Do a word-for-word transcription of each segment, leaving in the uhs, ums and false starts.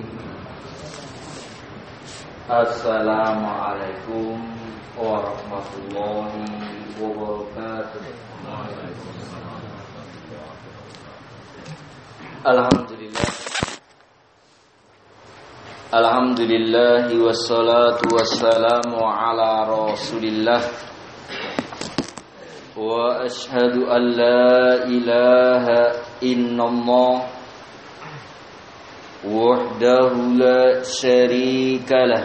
Assalamualaikum warahmatullahi wabarakatuh. Alhamdulillah. Alhamdulillah wassalatu wassalamu ala Rasulillah. Wa ashhadu an la ilaha illallah wahdahu la syarika lah.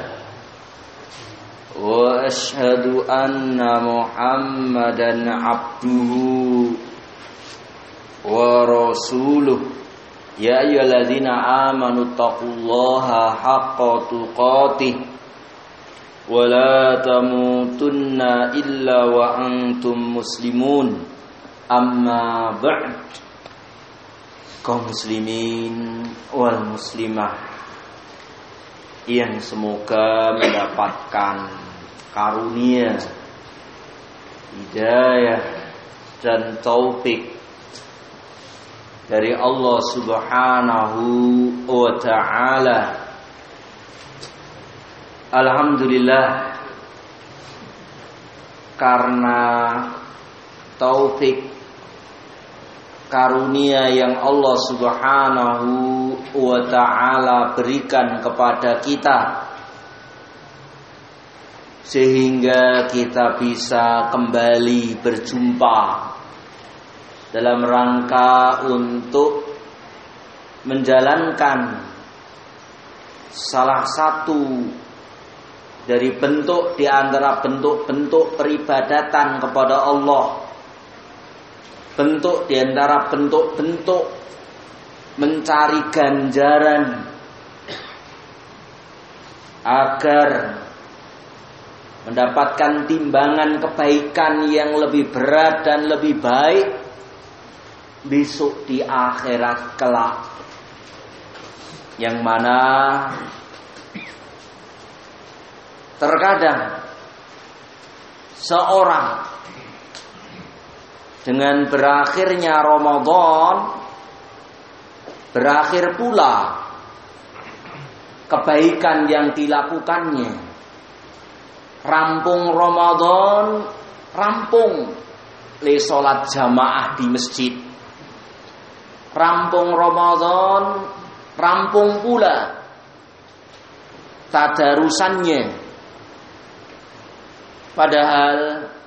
Wa ashhadu anna Muhammadan abduhu wa rasuluh. Ya ayyuhalladzina amanu taqullaha haqqa tuqatih wa la tamutunna illa wa antum muslimun. Amma ba'd. Kaum muslimin wal muslimah yang semoga mendapatkan karunia, hidayah dan taufik dari Allah Subhanahu wa ta'ala. Alhamdulillah, karena taufik karunia yang Allah Subhanahu wa ta'ala berikan kepada kita, sehingga kita bisa kembali berjumpa dalam rangka untuk menjalankan salah satu dari bentuk di antara bentuk-bentuk peribadatan kepada Allah, bentuk di antara bentuk-bentuk mencari ganjaran agar mendapatkan timbangan kebaikan yang lebih berat dan lebih baik besok di akhirat kelak, yang mana terkadang seorang dengan berakhirnya Ramadan, berakhir pula kebaikan yang dilakukannya. Rampung Ramadan, rampung le salat jamaah di masjid. Rampung Ramadan, rampung pula tadarusannya. Padahal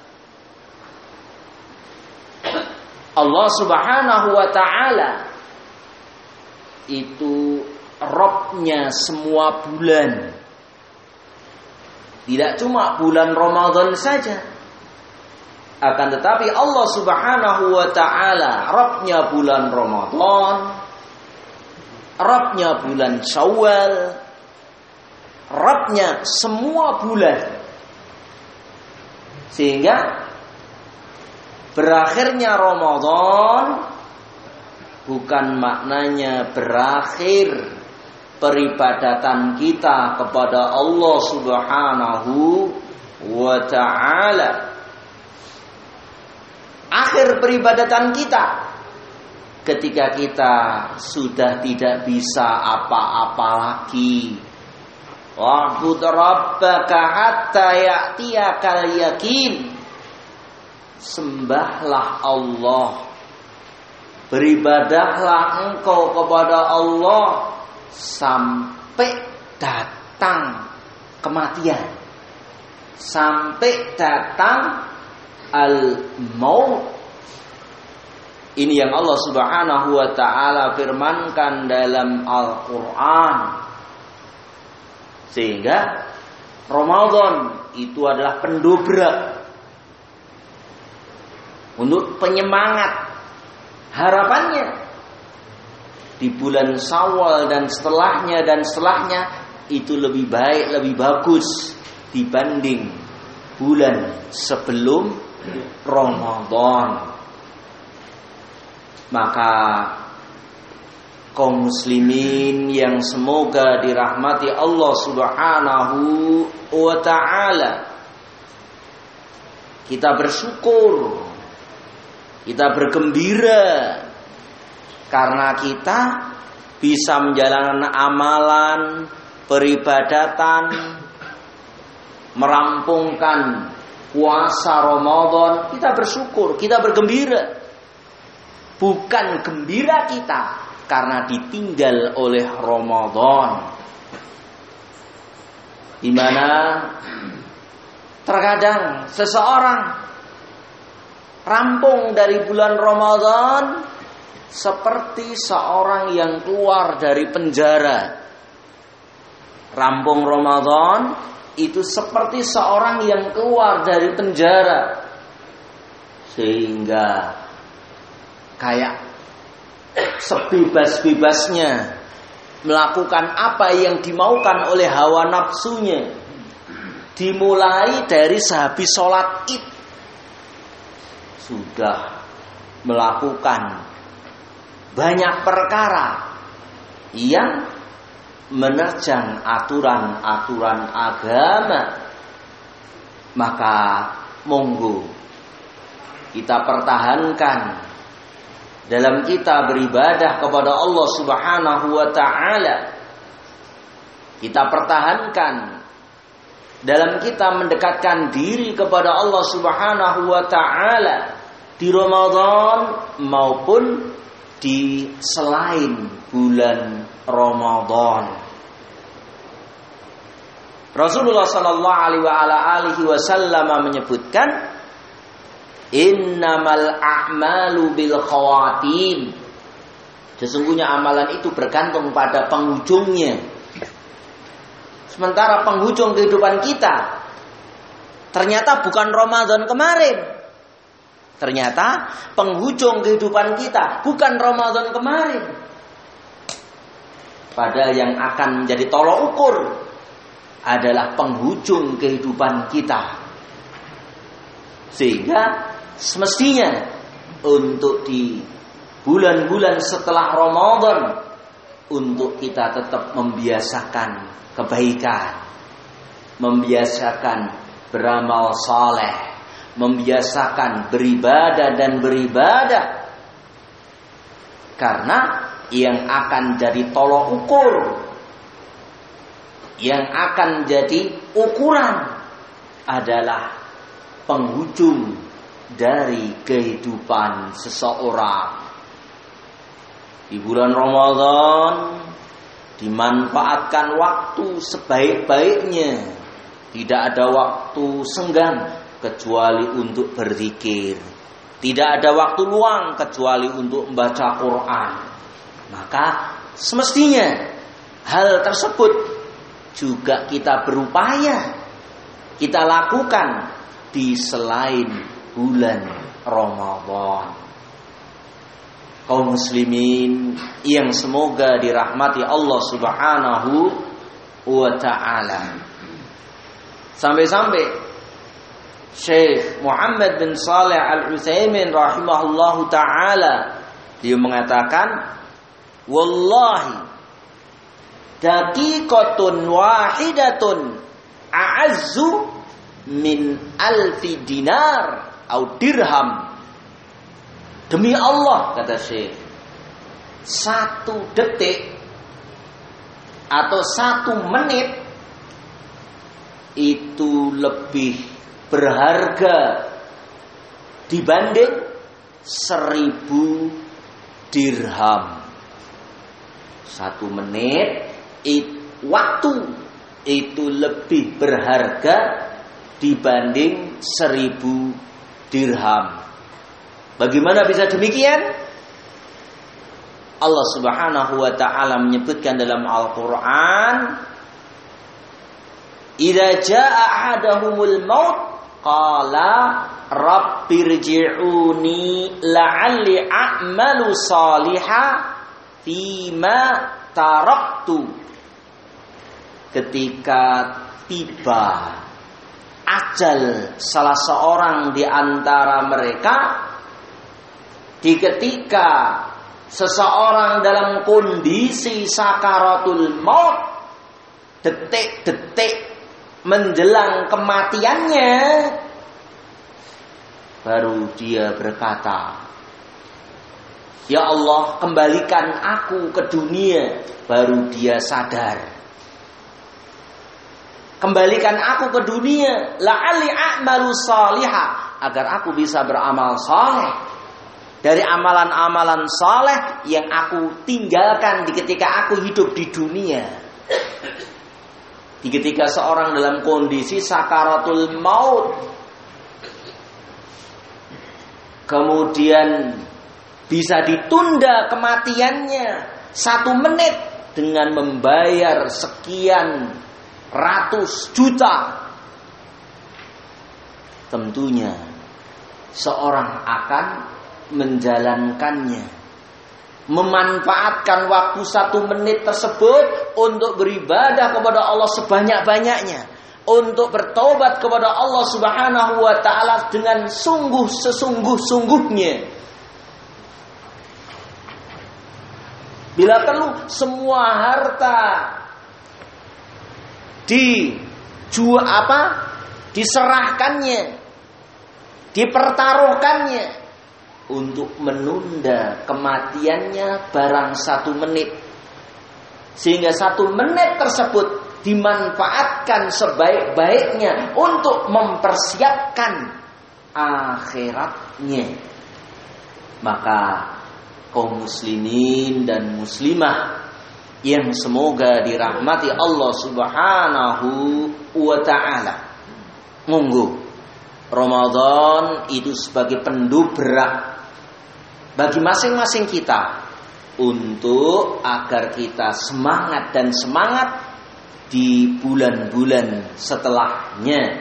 Allah Subhanahu wa ta'ala itu Robnya semua bulan, tidak cuma bulan Ramadan saja, akan tetapi Allah Subhanahu wa ta'ala Robnya bulan Ramadan, Robnya bulan Syawal, Robnya semua bulan. Sehingga berakhirnya Ramadan bukan maknanya berakhir peribadatan kita kepada Allah Subhanahu wa ta'ala. Akhir peribadatan kita ketika kita sudah tidak bisa apa-apa lagi. Wa'bud rabbaka hatta ya'tiyakal yakin. Sembahlah Allah, beribadahlah engkau kepada Allah sampai datang kematian, sampai datang al-maut. Ini yang Allah Subhanahu wa ta'ala firmankan dalam Al-Quran. Sehingga Ramadan itu adalah pendobrak untuk penyemangat. Harapannya di bulan Syawal dan setelahnya dan setelahnya itu lebih baik, lebih bagus dibanding bulan sebelum Ramadan. Maka kaum muslimin yang semoga dirahmati Allah Subhanahu wa ta'ala, kita bersyukur, kita bergembira karena kita bisa menjalankan amalan, peribadatan, merampungkan puasa Ramadan, kita bersyukur, kita bergembira. Bukan gembira kita karena ditinggal oleh Ramadan. Di mana terkadang seseorang rampung dari bulan Ramadan seperti seorang yang keluar dari penjara. Rampung Ramadan itu seperti seorang yang keluar dari penjara, sehingga kayak sebebas-bebasnya melakukan apa yang dimaukan oleh hawa nafsunya. Dimulai dari sehabis sholat Id sudah melakukan banyak perkara yang menerjang aturan-aturan agama. Maka monggo kita pertahankan dalam kita beribadah kepada Allah Subhanahu wa ta'ala. Kita pertahankan dalam kita mendekatkan diri kepada Allah Subhanahu wa ta'ala di Ramadan maupun di selain bulan Ramadan. Rasulullah sallallahu alaihi wasallam menyebutkan, innamal a'malu bil khawatim. Sesungguhnya amalan itu bergantung pada penghujungnya. Sementara penghujung kehidupan kita ternyata bukan Ramadan kemarin. Ternyata penghujung kehidupan kita bukan Ramadan kemarin. Padahal yang akan menjadi tolok ukur adalah penghujung kehidupan kita. Sehingga semestinya untuk di bulan-bulan setelah Ramadan untuk kita tetap membiasakan kebaikan, membiasakan beramal saleh, membiasakan beribadah dan beribadah. Karena yang akan jadi tolok ukur, yang akan jadi ukuran adalah penghujung dari kehidupan seseorang. Di bulan Ramadan dimanfaatkan waktu sebaik-baiknya. Tidak ada waktu senggang kecuali untuk berzikir. Tidak ada waktu luang kecuali untuk membaca Quran. Maka semestinya hal tersebut juga kita berupaya kita lakukan di selain bulan Ramadan. Kaum muslimin yang semoga dirahmati Allah Subhanahu wa ta'ala. Sampai-sampai Syekh Muhammad bin Shalih Al-Utsaimin rahimahullahu ta'ala dia mengatakan, wallahi daqiqatun wahidatun a'azzu min alfi dinar atau dirham. Demi Allah, kata Syekh, satu detik atau satu menit itu lebih berharga dibanding seribu dirham. Satu menit it, waktu itu lebih berharga dibanding seribu dirham. Bagaimana bisa demikian? Allah Subhanahu wa ta'ala menyebutkan dalam Al-Quran, idza jaa ahadahumul maut qala rabbirji'uni la'alli a'malu salihah fima taraktu. Ketika tiba ajal salah seorang di antara mereka, di ketika seseorang dalam kondisi sakaratul maut, detik-detik menjelang kematiannya, baru dia berkata, Ya Allah, kembalikan aku ke dunia. Baru dia sadar. Kembalikan aku ke dunia, la'alli a'malu salihah, agar aku bisa beramal saleh. Dari amalan-amalan saleh yang aku tinggalkan di ketika aku hidup di dunia. Di ketika seorang dalam kondisi sakaratul maut, kemudian bisa ditunda kematiannya satu menit dengan membayar sekian ratus juta. Tentunya seorang akan menjalankannya, memanfaatkan waktu satu menit tersebut untuk beribadah kepada Allah sebanyak-banyaknya, untuk bertobat kepada Allah Subhanahu wa ta'ala dengan sungguh sesungguh-sungguhnya. Bila perlu semua harta dijual apa? diserahkannya, dipertaruhkannya untuk menunda kematiannya barang satu menit. Sehingga satu menit tersebut dimanfaatkan sebaik-baiknya untuk mempersiapkan akhiratnya. Maka kaum muslimin dan muslimah yang semoga dirahmati Allah Subhanahu wa ta'ala, monggo Ramadan itu sebagai pendobrak bagi masing-masing kita untuk agar kita semangat dan semangat di bulan-bulan setelahnya.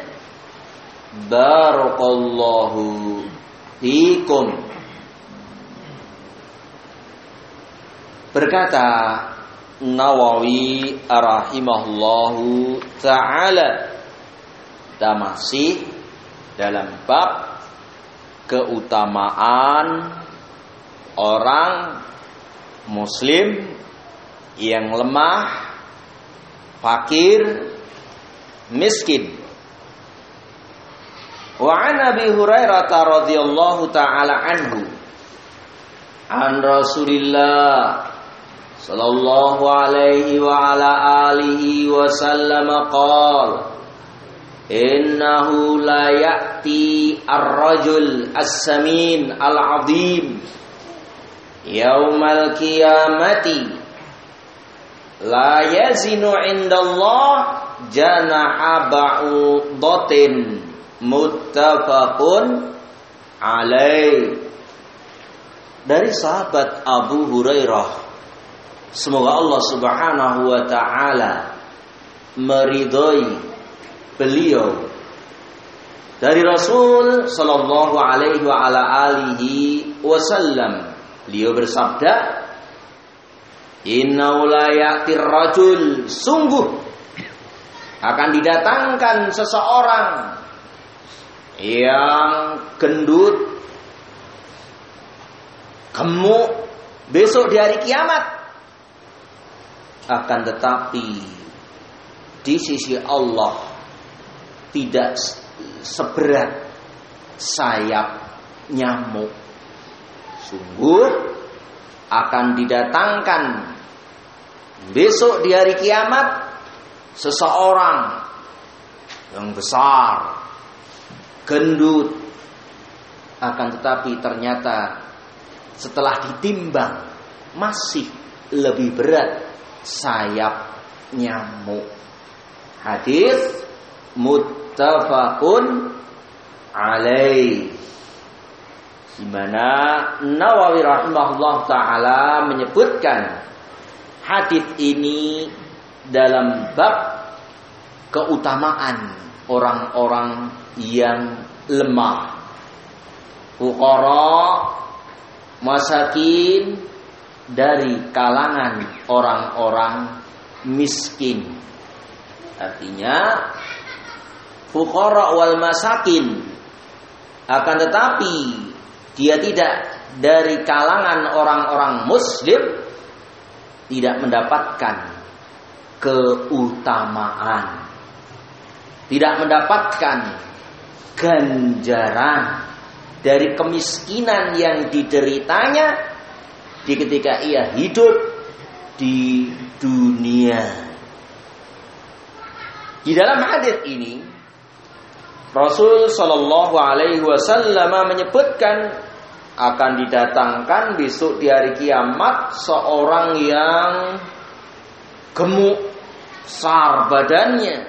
Barakallahu fikum. Berkata Nawawi rahimahullahu ta'ala, kita masih dalam bab keutamaan orang muslim yang lemah, fakir, miskin. Wa an Abi Hurairah radhiyallahu ta'ala anhu an Rasulillah sallallahu alaihi wa ala alihi wa sallam qala innahu la ya'ti ar-rajul as-samin al-'azim yaumal qiyamati la yazinu 'indallah janaha ba'udatin muttafaqun alaih. Dari sahabat Abu Hurairah, semoga Allah Subhanahu wa ta'ala meridhai beliau, dari Rasul sallallahu alaihi wa ala alihi wasallam, beliau bersabda, innahu la ya'tir rajul, sungguh akan didatangkan seseorang yang gendut, gemuk besok di hari kiamat, akan tetapi di sisi Allah tidak seberat sayap nyamuk. Sungguh akan didatangkan besok di hari kiamat seseorang yang besar, gendut, akan tetapi ternyata setelah ditimbang masih lebih berat sayap nyamuk. Hadis muttafaqun alaih. Di mana Nawawi rahimahullah taala menyebutkan hadis ini dalam bab keutamaan orang-orang yang lemah, fuqara, masakin, dari kalangan orang-orang miskin. Artinya fuqara wal masakin, akan tetapi dia tidak dari kalangan orang-orang muslim, tidak mendapatkan keutamaan, tidak mendapatkan ganjaran dari kemiskinan yang dideritanya, di ketika ia hidup di dunia. Di dalam hadis ini Rasul Shallallahu Alaihi Wasallam menyebutkan akan didatangkan besok di hari kiamat seorang yang gemuk, besar badannya,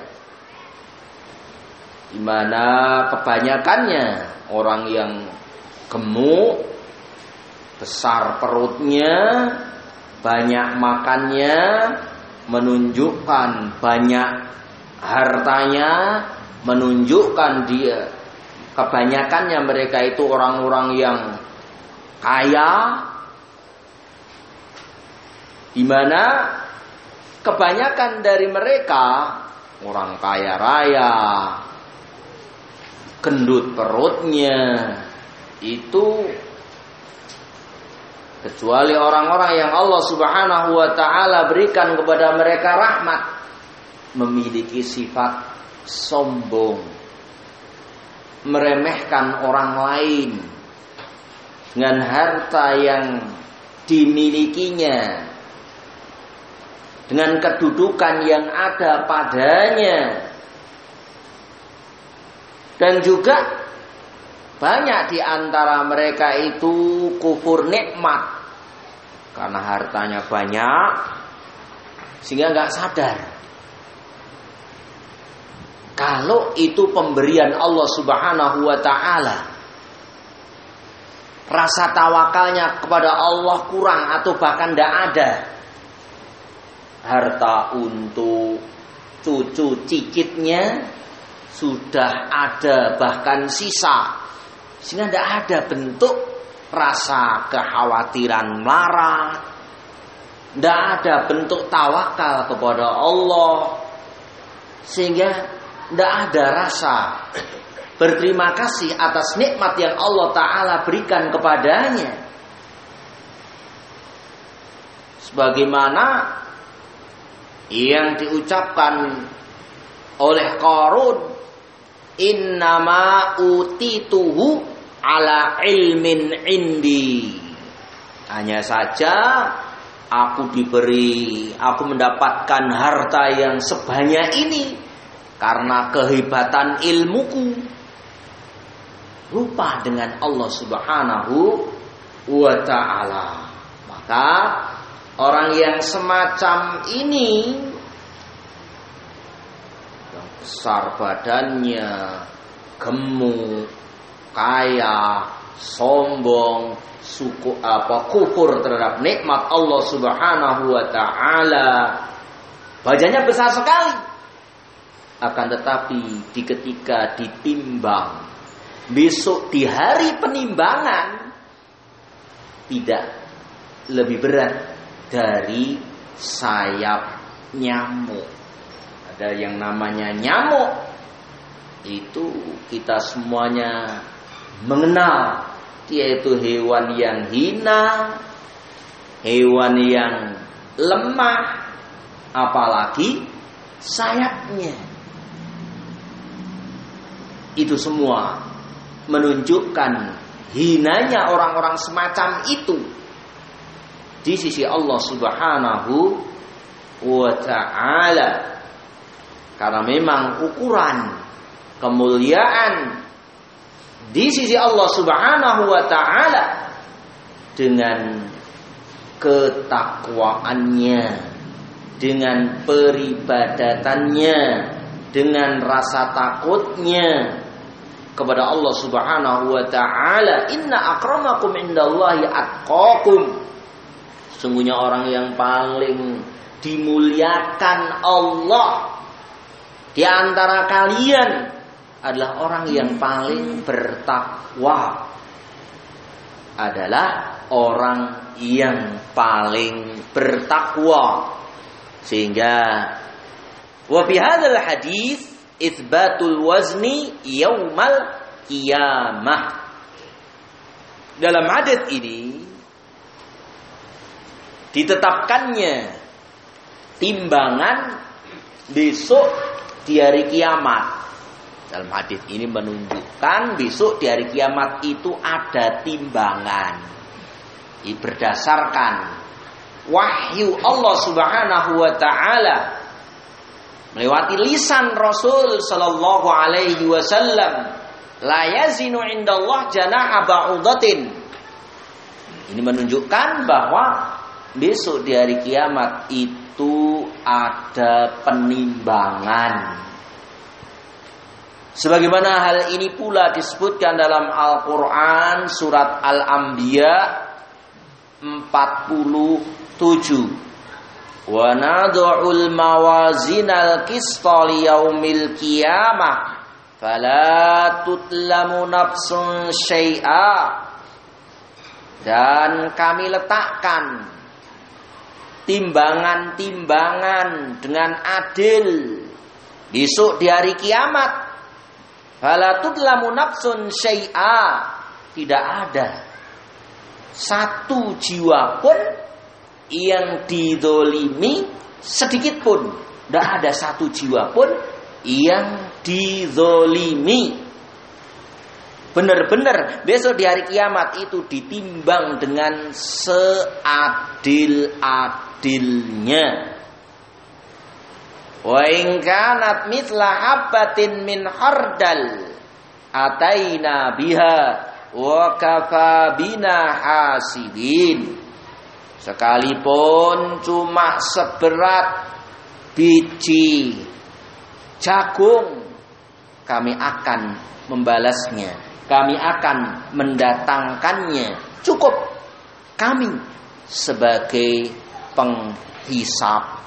di mana kebanyakannya orang yang gemuk, besar perutnya, banyak makannya, menunjukkan banyak hartanya, menunjukkan dia kebanyakannya mereka itu orang-orang yang kaya, di mana kebanyakan dari mereka orang kaya raya, gendut perutnya, itu kecuali orang-orang yang Allah Subhanahu wa taala berikan kepada mereka rahmat, memiliki sifat sombong, meremehkan orang lain dengan harta yang dimilikinya, dengan kedudukan yang ada padanya. Dan juga banyak di antara mereka itu kufur nikmat, karena hartanya banyak sehingga nggak sadar kalau itu pemberian Allah Subhanahu wa taala. Rasa tawakalnya kepada Allah kurang atau bahkan tidak ada. Harta untuk cucu cicitnya sudah ada bahkan sisa, sehingga tidak ada bentuk rasa kekhawatiran melarat, tidak ada bentuk tawakal kepada Allah, sehingga tidak ada rasa berterima kasih atas nikmat yang Allah Ta'ala berikan kepadanya. Sebagaimana yang diucapkan oleh Qarun, innama utituhu ala ilmin indi. Hanya saja aku diberi, aku mendapatkan harta yang sebanyak ini karena kehebatan ilmuku. Lupa dengan Allah Subhanahu wa ta'ala. Maka orang yang semacam ini, yang besar badannya, gemuk, kaya, sombong, suku apa kufur terhadap nikmat Allah Subhanahu wa ta'ala, badannya besar sekali, akan tetapi di ketika ditimbang besok di hari penimbangan tidak lebih berat dari sayap nyamuk. Ada yang namanya nyamuk, itu kita semuanya mengenal, yaitu hewan yang hina, hewan yang lemah, apalagi sayapnya. Itu semua menunjukkan hinanya orang-orang semacam itu di sisi Allah Subhanahu wa ta'ala. Karena memang ukuran kemuliaan di sisi Allah Subhanahu wa ta'ala dengan ketakwaannya, dengan peribadatannya, dengan rasa takutnya kepada Allah Subhanahu wa ta'ala. Inna akramakum indallahi atqakum. Sungguhnya orang yang paling dimuliakan Allah di antara kalian adalah orang yang paling bertakwa. Adalah orang yang paling bertakwa. Sehingga wa fi hadzal hadis itsbatul wazni yaumal qiyamah. Dalam hadis ini ditetapkannya timbangan besok di hari kiamat. Dalam hadis ini menunjukkan besok di hari kiamat itu ada timbangan. berdasarkan wahyu Allah Subhanahu wa taala melewati lisan Rasul sallallahu alaihi wasallam, la yazinu indallah janaha ba'udatin. Ini menunjukkan bahwa besok di hari kiamat itu ada penimbangan. Sebagaimana hal ini pula disebutkan dalam Al-Quran surat Al-Anbiya empat puluh tujuh. Wa nad'ul mawazinal qista liyaumil qiyamah fala tutlamu nafsun syai'a. Dan kami letakkan timbangan-timbangan dengan adil besok di hari kiamat. Fala tutlamu nafsun syai'a. Tidak ada satu jiwa pun yang didolimi sedikit pun. Tidak ada satu jiwa pun yang didolimi. Benar-benar besok di hari kiamat itu ditimbang dengan seadil-adilnya. Wa in kanat mithla habbatin min khardal ataina biha wa kafa bina hasidin. Sekalipun cuma seberat biji jagung, kami akan membalasnya, kami akan mendatangkannya. Cukup kami sebagai penghisap.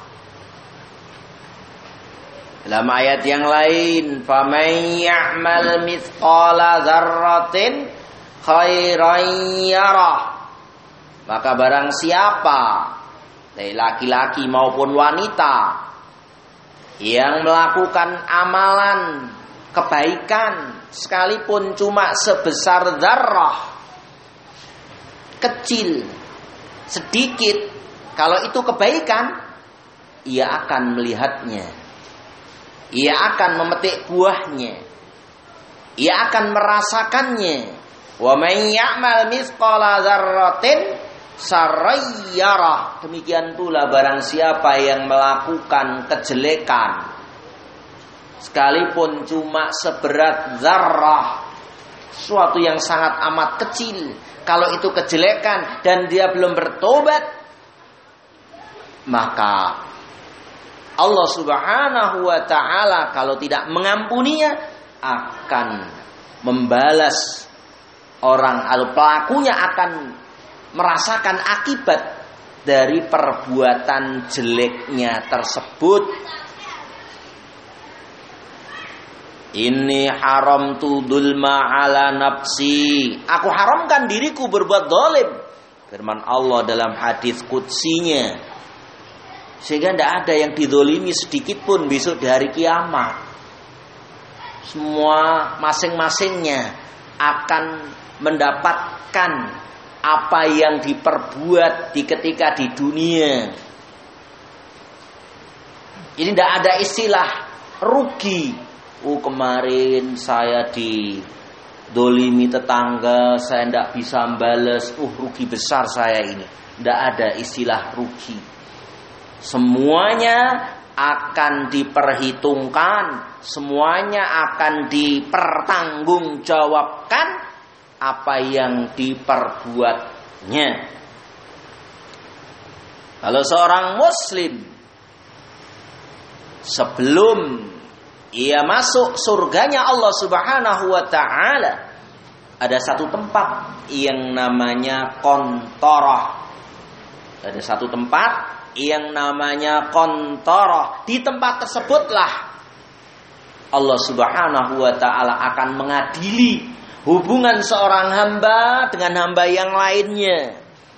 Dalam ayat yang lain, faman ya'mal mithqala dzarratin khairan yarah. Maka barang siapa, dari laki-laki maupun wanita, yang melakukan amalan kebaikan sekalipun cuma sebesar dzarrah, kecil, sedikit, kalau itu kebaikan, ia akan melihatnya, ia akan memetik buahnya, ia akan merasakannya. Wa man ya'mal mithqala dzarratin sarayyarah. Demikian pula barang siapa yang melakukan kejelekan sekalipun cuma seberat zarrah, suatu yang sangat amat kecil, kalau itu kejelekan dan dia belum bertobat, maka Allah Subhanahu wa taala kalau tidak mengampuninya akan membalas orang, atau pelakunya akan merasakan akibat dari perbuatan jeleknya tersebut. Ini haram tu dulma ala nafsi. Aku haramkan diriku berbuat zalim. Firman Allah dalam hadis qudsinya. Sehingga tidak ada yang dizalimi sedikit pun besok di hari kiamat. Semua masing-masingnya akan mendapatkan apa yang diperbuat di ketika di dunia. Ini tidak ada istilah rugi. Oh, kemarin saya didolimi tetangga, saya tidak bisa membalas. Uh, rugi besar saya ini. Tidak ada istilah rugi. Semuanya akan diperhitungkan, semuanya akan dipertanggungjawabkan apa yang diperbuatnya. Kalau seorang muslim sebelum ia masuk surganya Allah Subhanahu wa taala, ada satu tempat yang namanya qantarah. Ada satu tempat yang namanya qantarah. Di tempat tersebutlah Allah Subhanahu wa taala akan mengadili hubungan seorang hamba dengan hamba yang lainnya.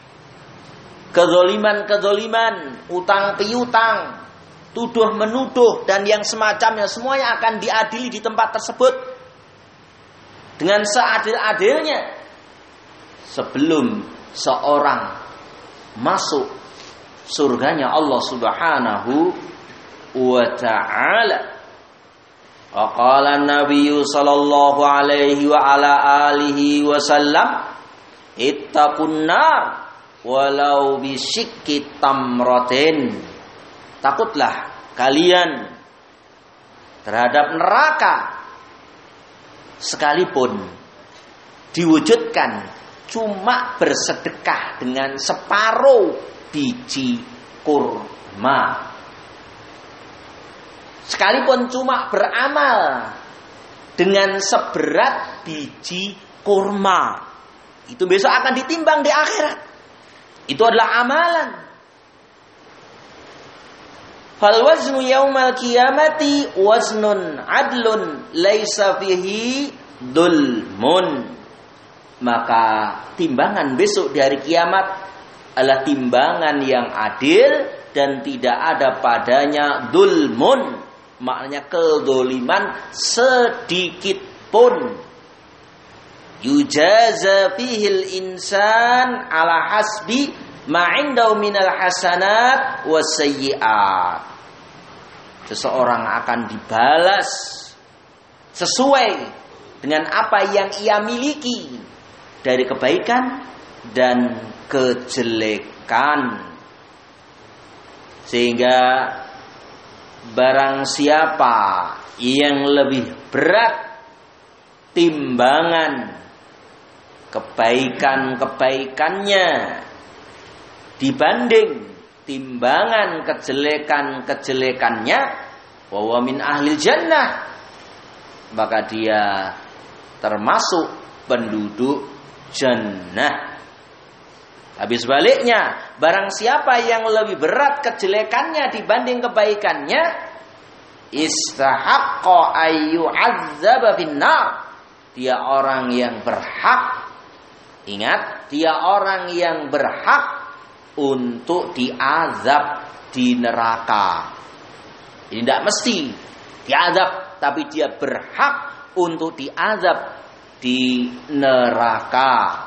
Kezoliman-kezoliman, utang piutang, tuduh menuduh, dan yang semacamnya, semuanya akan diadili di tempat tersebut dengan seadil-adilnya sebelum seorang masuk surganya Allah Subhanahu wa ta'ala. Wa qala an-nabiy sallallahu alaihi wa ala alihi wasallam, ittaqun nar walau bisyikki tamratin. Takutlah kalian terhadap neraka sekalipun diwujudkan cuma bersedekah dengan separuh biji kurma. Sekalipun cuma beramal dengan seberat biji kurma, itu besok akan ditimbang di akhirat. Itu adalah amalan. Fal waznu yaumal qiyamati waznun adlun laisa fihi dulmun. Maka timbangan besok di hari kiamat adalah timbangan yang adil dan tidak ada padanya dulmun, maknanya kedoliman sedikit pun. Yujaza fihil insan ala hasbi ma'indahu minal hasanat wasayyi'at. Seseorang akan dibalas sesuai dengan apa yang ia miliki dari kebaikan dan kejelekan. Sehingga barang siapa yang lebih berat timbangan kebaikan-kebaikannya dibanding timbangan kejelekan-kejelekannya, wa huwa min ahlil jannah, maka dia termasuk penduduk jannah. Tapi sebaliknya, barang siapa yang lebih berat kejelekannya dibanding kebaikannya, istahaqqa ayyu'adzaba finnar, dia orang yang berhak, ingat, dia orang yang berhak untuk diazab di neraka. Ini tidak mesti diazab, tapi dia berhak untuk diazab di neraka.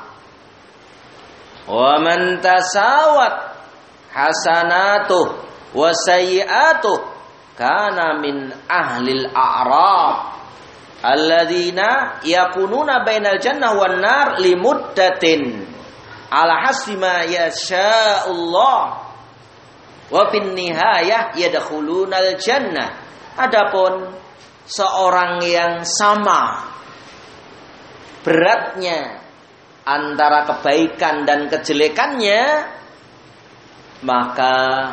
Wa man tasawat hasanatuh wa sayyi'atuh kana min ahlil a'rab alladzina yakununa bainal jannah wan nar limuddatin ala hasbi ma yasha'ullah wa fin nihayah yadkhulunal jannah. Adapun seorang yang sama beratnya antara kebaikan dan kejelekannya, maka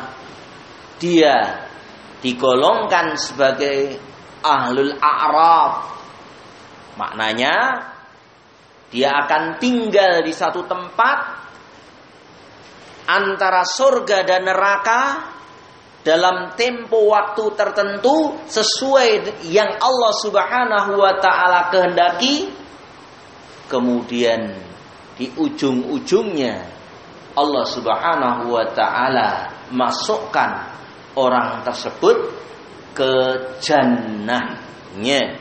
dia digolongkan sebagai ahlul a'raf. Maknanya dia akan tinggal di satu tempat antara surga dan neraka dalam tempo waktu tertentu sesuai yang Allah Subhanahu wa taala kehendaki. Kemudian di ujung-ujungnya Allah Subhanahu wa taala masukkan orang tersebut ke jannahnya.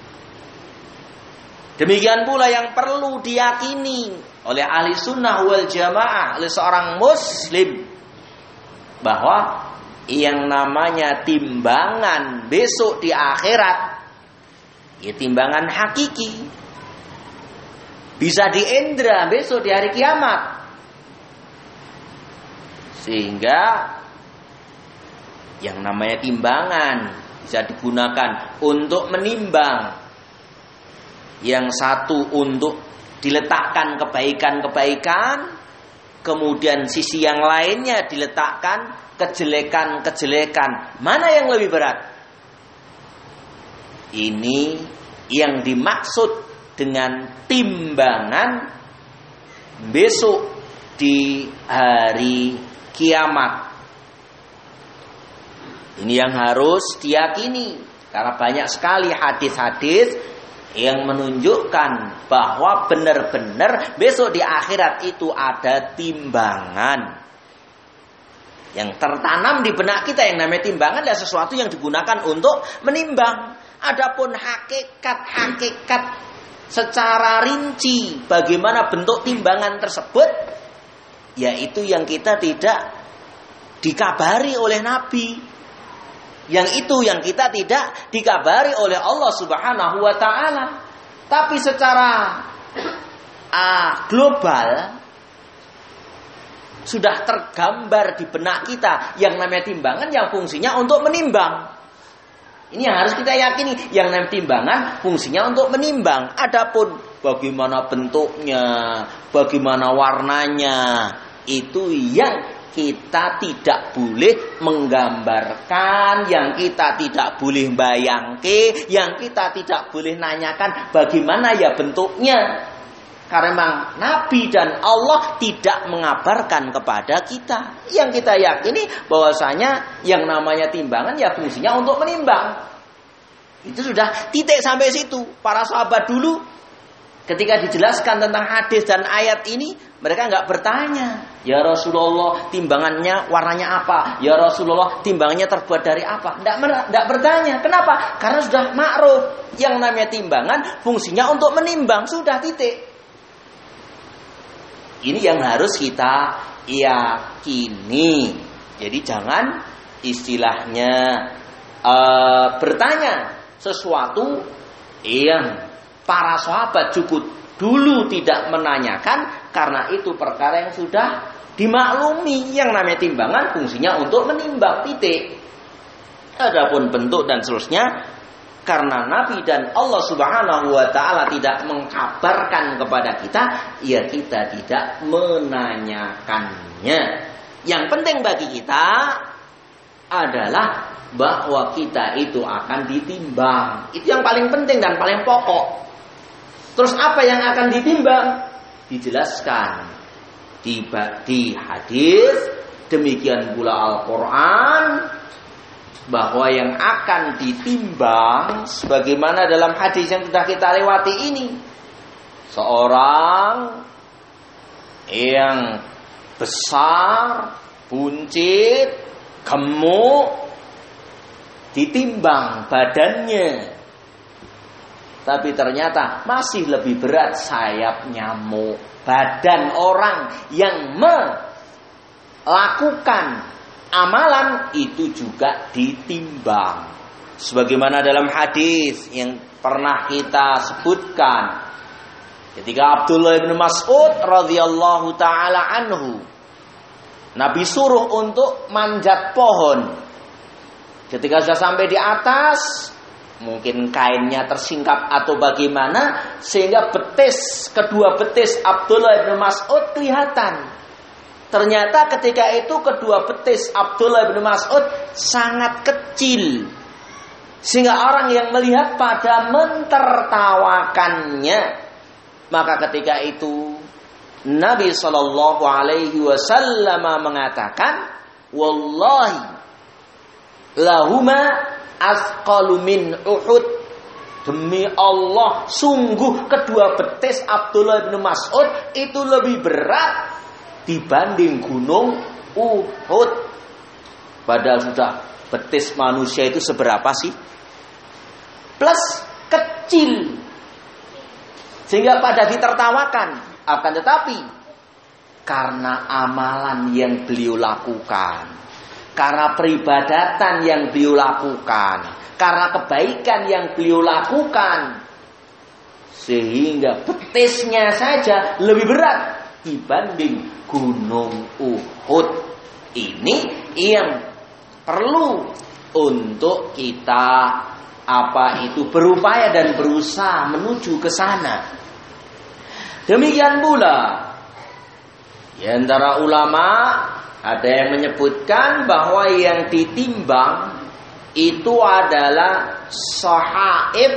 Demikian pula yang perlu diyakini oleh ahli sunnah wal jamaah, oleh seorang muslim, bahwa yang namanya timbangan besok di akhirat, ya timbangan hakiki, bisa diindra besok di hari kiamat. Sehingga yang namanya timbangan bisa digunakan untuk menimbang. Yang satu untuk diletakkan kebaikan-kebaikan, kemudian sisi yang lainnya diletakkan kejelekan-kejelekan. Mana yang lebih berat? Ini yang dimaksud dengan timbangan besok di hari kiamat. Ini yang harus diyakini, karena banyak sekali hadis-hadis yang menunjukkan bahwa benar-benar besok di akhirat itu ada timbangan yang tertanam di benak kita. Yang namanya timbangan adalah sesuatu yang digunakan untuk menimbang. Adapun hakikat-hakikat secara rinci bagaimana bentuk timbangan tersebut, yaitu yang kita tidak dikabari oleh Nabi. Yang itu yang kita tidak dikabari oleh Allah Subhanahu wa taala. Tapi secara uh, global Sudah tergambar di benak kita yang namanya timbangan yang fungsinya untuk menimbang. Ini yang harus kita yakini, yang namanya timbangan fungsinya untuk menimbang. Adapun bagaimana bentuknya, bagaimana warnanya, itu yang kita tidak boleh menggambarkan, yang kita tidak boleh bayangke, yang kita tidak boleh nanyakan bagaimana ya bentuknya. Karena memang Nabi dan Allah tidak mengabarkan kepada kita. Yang kita yakini bahwasanya yang namanya timbangan ya fungsinya untuk menimbang. Itu sudah titik sampai situ. Para sahabat dulu ketika dijelaskan tentang hadis dan ayat ini, mereka nggak bertanya, ya Rasulullah timbangannya warnanya apa? Ya Rasulullah timbangannya terbuat dari apa? Nggak, nggak bertanya. Kenapa? Karena sudah makruf. Yang namanya timbangan fungsinya untuk menimbang. Sudah titik. Ini yang harus kita yakini. Jadi jangan istilahnya uh, bertanya sesuatu yang para sahabat cukup dulu tidak menanyakan, karena itu perkara yang sudah dimaklumi. Yang namanya timbangan fungsinya untuk menimbang, titik. Adapun bentuk dan seterusnya, karena Nabi dan Allah Subhanahu wa ta'ala tidak mengkabarkan kepada kita, ya kita tidak menanyakannya. Yang penting bagi kita adalah bahwa kita itu akan ditimbang. Itu yang paling penting dan paling pokok. Terus apa yang akan ditimbang? Dijelaskan di, di hadis, demikian pula Al-Quran, bahwa yang akan ditimbang sebagaimana dalam hadis yang sudah kita lewati ini, seorang yang besar, buncit, gemuk, ditimbang badannya, tapi ternyata masih lebih berat sayap nyamuk. Badan orang yang melakukan amalan itu juga ditimbang. Sebagaimana dalam hadis yang pernah kita sebutkan, ketika Abdullah bin Mas'ud radhiyallahu taala anhu, Nabi suruh untuk manjat pohon. Ketika sudah sampai di atas, mungkin kainnya tersingkap atau bagaimana, sehingga betis, kedua betis Abdullah bin Mas'ud kelihatan. Ternyata ketika itu kedua betis Abdullah bin Mas'ud sangat kecil, sehingga orang yang melihat pada mentertawakannya. Maka ketika itu Nabi Shallallahu Alaihi Wasallam mengatakan, wallahi lahuma asqalu min Uhud. Demi Allah, sungguh kedua betis Abdullah bin Mas'ud itu lebih berat dibanding gunung Uhud. Padahal sudah betis manusia itu seberapa sih? Plus kecil, sehingga pada ditertawakan. Akan tetapi karena amalan yang beliau lakukan, karena peribadatan yang beliau lakukan, karena kebaikan yang beliau lakukan, sehingga betisnya saja lebih berat dibanding gunung Uhud. Ini yang perlu untuk kita apa itu berupaya dan berusaha menuju ke sana. Demikian pula di antara ulama ada yang menyebutkan bahwa yang ditimbang itu adalah sahaif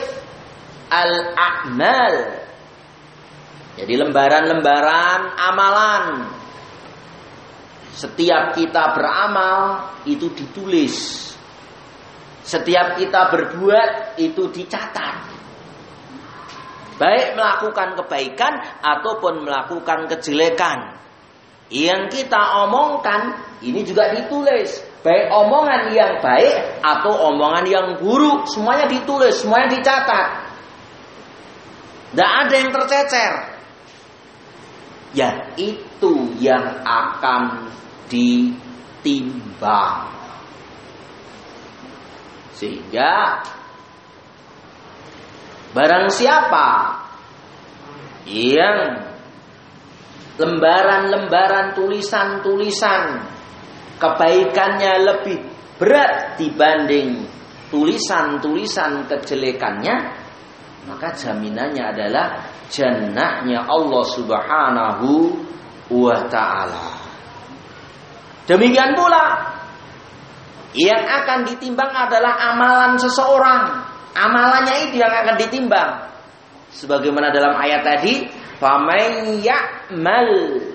al-a'mal. Jadi lembaran-lembaran amalan. Setiap kita beramal itu ditulis. Setiap kita berbuat itu dicatat. Baik melakukan kebaikan ataupun melakukan kejelekan. Yang kita omongkan ini juga ditulis. Baik omongan yang baik atau omongan yang buruk, semuanya ditulis, semuanya dicatat. Tidak ada yang tercecer. Ya itu yang akan ditimbang. Sehingga barang siapa yang lembaran-lembaran tulisan-tulisan kebaikannya lebih berat dibanding tulisan-tulisan kejelekannya, maka jaminannya adalah jannahnya Allah Subhanahu wa ta'ala. Demikian pula yang akan ditimbang adalah amalan seseorang. Amalannya itu yang akan ditimbang. Sebagaimana dalam ayat tadi, faman ya'mal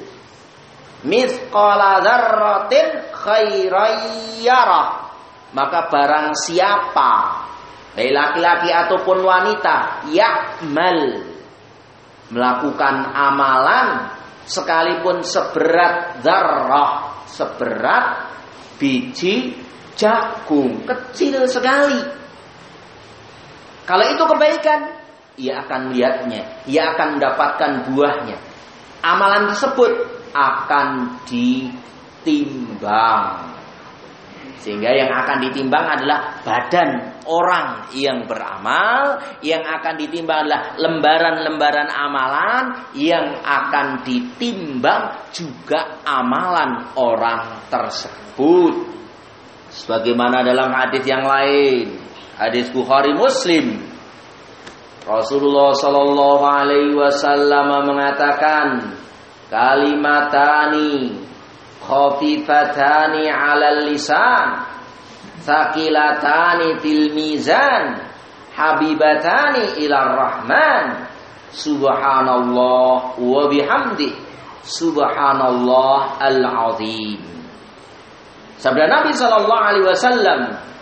mithqala dzarratin khairan yarah. Maka barang siapa, baik laki-laki ataupun wanita, ya'mal, melakukan amalan sekalipun seberat dzarrah, seberat biji jagung, kecil sekali. Kalau itu kebaikan, ia akan melihatnya, ia akan mendapatkan buahnya. Amalan tersebut akan ditimbang. Sehingga yang akan ditimbang adalah badan orang yang beramal, yang akan ditimbang adalah lembaran-lembaran amalan, yang akan ditimbang juga amalan orang tersebut. Sebagaimana dalam hadis yang lain, hadis Bukhari Muslim, Rasulullah sallallahu alaihi wasallam mengatakan, kalimatani khafifatani 'alal lisan, tsaqilatani fil mizan, habibatani ilar rahman, subhanallah wa bihamdi, subhanallah al-azim. Sabda Nabi sallallahu alaihi wasallam,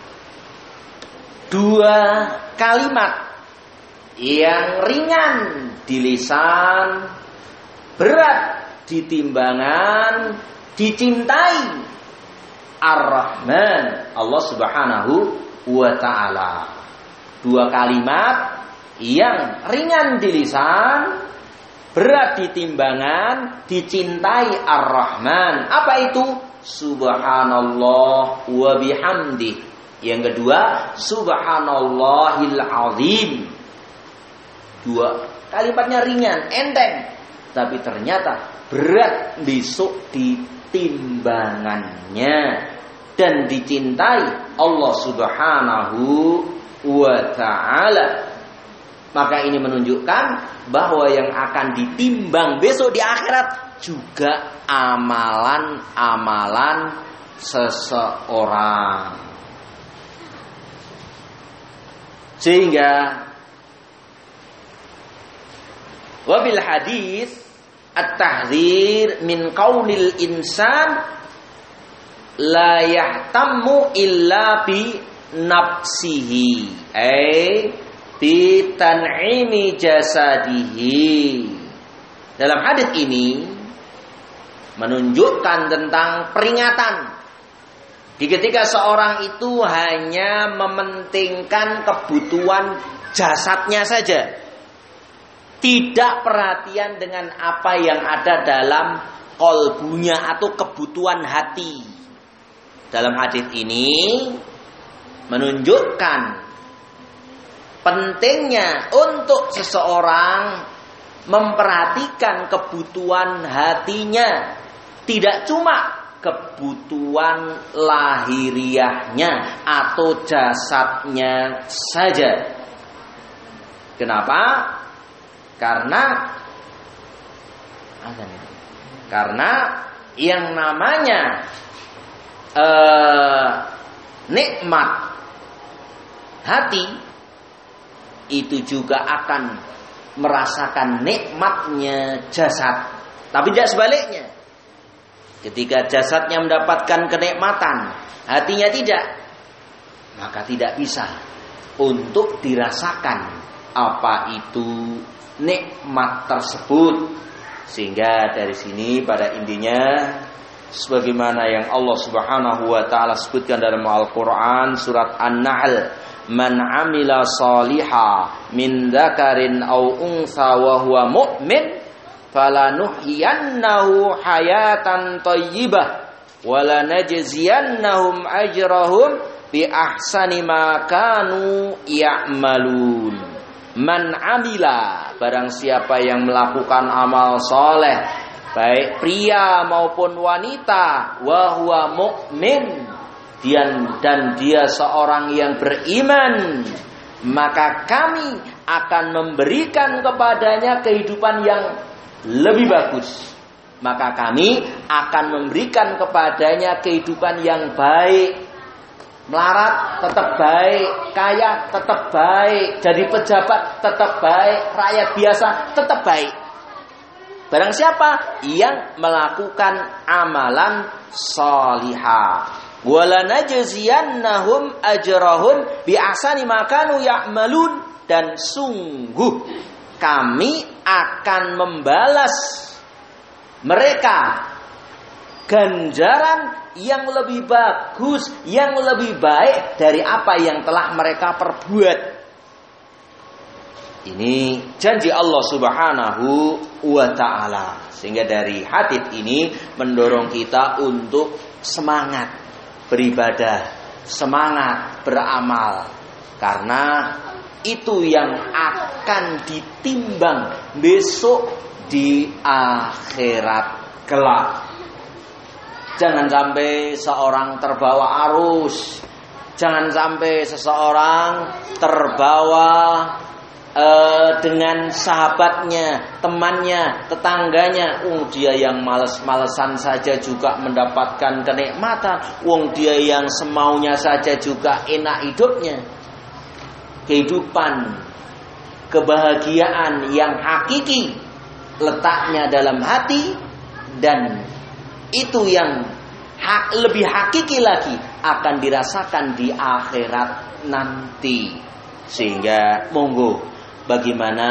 dua kalimat yang ringan di lisan, berat di timbangan, dicintai Ar-Rahman, Allah Subhanahu wa ta'ala. Dua kalimat yang ringan di lisan, berat di timbangan, dicintai Ar-Rahman. Apa itu? Subhanallah wa bihamdi. Yang kedua, subhanallahil azim. Dua kalimatnya ringan, enteng, tapi ternyata berat besok di timbangannya dan dicintai Allah Subhanahu wa ta'ala. Maka ini menunjukkan bahwa yang akan ditimbang besok di akhirat juga amalan-amalan seseorang. Sehingga wabil hadis at-tahdzir min qaulil insan la yahtammu illa bi nafsihi ay bi tan'imi jasadihi. Dalam hadis ini menunjukkan tentang peringatan di ketika seorang itu hanya mementingkan kebutuhan jasadnya saja, tidak perhatian dengan apa yang ada dalam kolbunya atau kebutuhan hati. Dalam hadis ini menunjukkan pentingnya untuk seseorang memperhatikan kebutuhan hatinya, tidak cuma kebutuhan lahiriahnya atau jasadnya saja. Kenapa? Karena karena yang namanya eh, nikmat hati itu juga akan merasakan nikmatnya jasad. Tapi tidak sebaliknya. Ketika jasadnya mendapatkan kenikmatan, hatinya tidak, maka tidak bisa untuk dirasakan apa itu nikmat tersebut. Sehingga dari sini pada intinya sebagaimana yang Allah Subhanahu wa taala sebutkan dalam Al-Qur'an surat An-Nahl, man amila shaliha min dzakarin aw untha wa huwa mu'min falanuhyiyannahu hayatan thayyibah wa lanajziyannahum ajrahum bi ahsani ma kanu ya'malun. Man amila, barang siapa yang melakukan amal soleh baik pria maupun wanita, wa huwa mu'min, dan dia seorang yang beriman, maka kami akan memberikan kepadanya kehidupan yang lebih bagus. Maka kami akan memberikan kepadanya kehidupan yang baik. Melarat tetap baik, kaya tetap baik, jadi pejabat tetap baik, rakyat biasa tetap baik. Barang siapa yang melakukan amalan salihah, wala najziyannahum ajrahum bi ahsani ma kanu ya'malun, dan sungguh kami akan membalas mereka ganjaran yang lebih bagus, yang lebih baik dari apa yang telah mereka perbuat. Ini janji Allah Subhanahu wa ta'ala. Sehingga dari hadits ini mendorong kita untuk semangat beribadah, semangat beramal. Karena itu yang akan ditimbang besok di akhirat kelak. Jangan sampai seorang terbawa arus. Jangan sampai seseorang terbawa Uh, dengan sahabatnya, temannya, tetangganya. Wong dia yang males-malesan saja juga mendapatkan kenikmatan. Wong dia yang semaunya saja juga enak hidupnya. Kehidupan, kebahagiaan yang hakiki letaknya dalam hati, dan itu yang ha- lebih hakiki lagi akan dirasakan di akhirat nanti. Sehingga monggo, bagaimana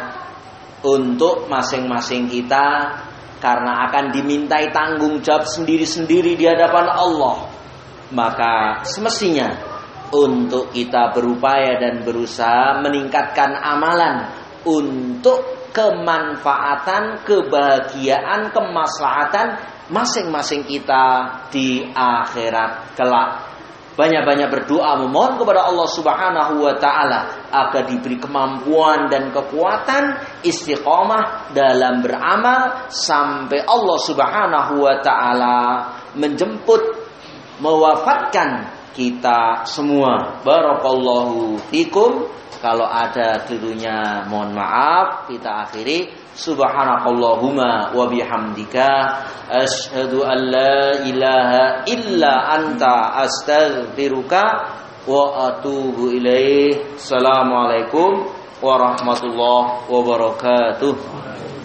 untuk masing-masing kita, karena akan dimintai tanggung jawab sendiri-sendiri di hadapan Allah, maka semestinya untuk kita berupaya dan berusaha meningkatkan amalan untuk kemanfaatan, kebahagiaan, kemaslahatan masing-masing kita di akhirat kelak. Banyak-banyak berdoa memohon kepada Allah Subhanahu wa ta'ala agar diberi kemampuan dan kekuatan istiqomah dalam beramal sampai Allah Subhanahu wa ta'ala menjemput, mewafatkan kita semua. Barakallahu fikum. Kalau ada kelirunya mohon maaf. Kita akhiri. Subhanakallahumma wa bihamdika asyhadu an la ilaha illa anta astaghfiruka wa atubu ilaih. Assalamualaikum warahmatullahi wabarakatuh.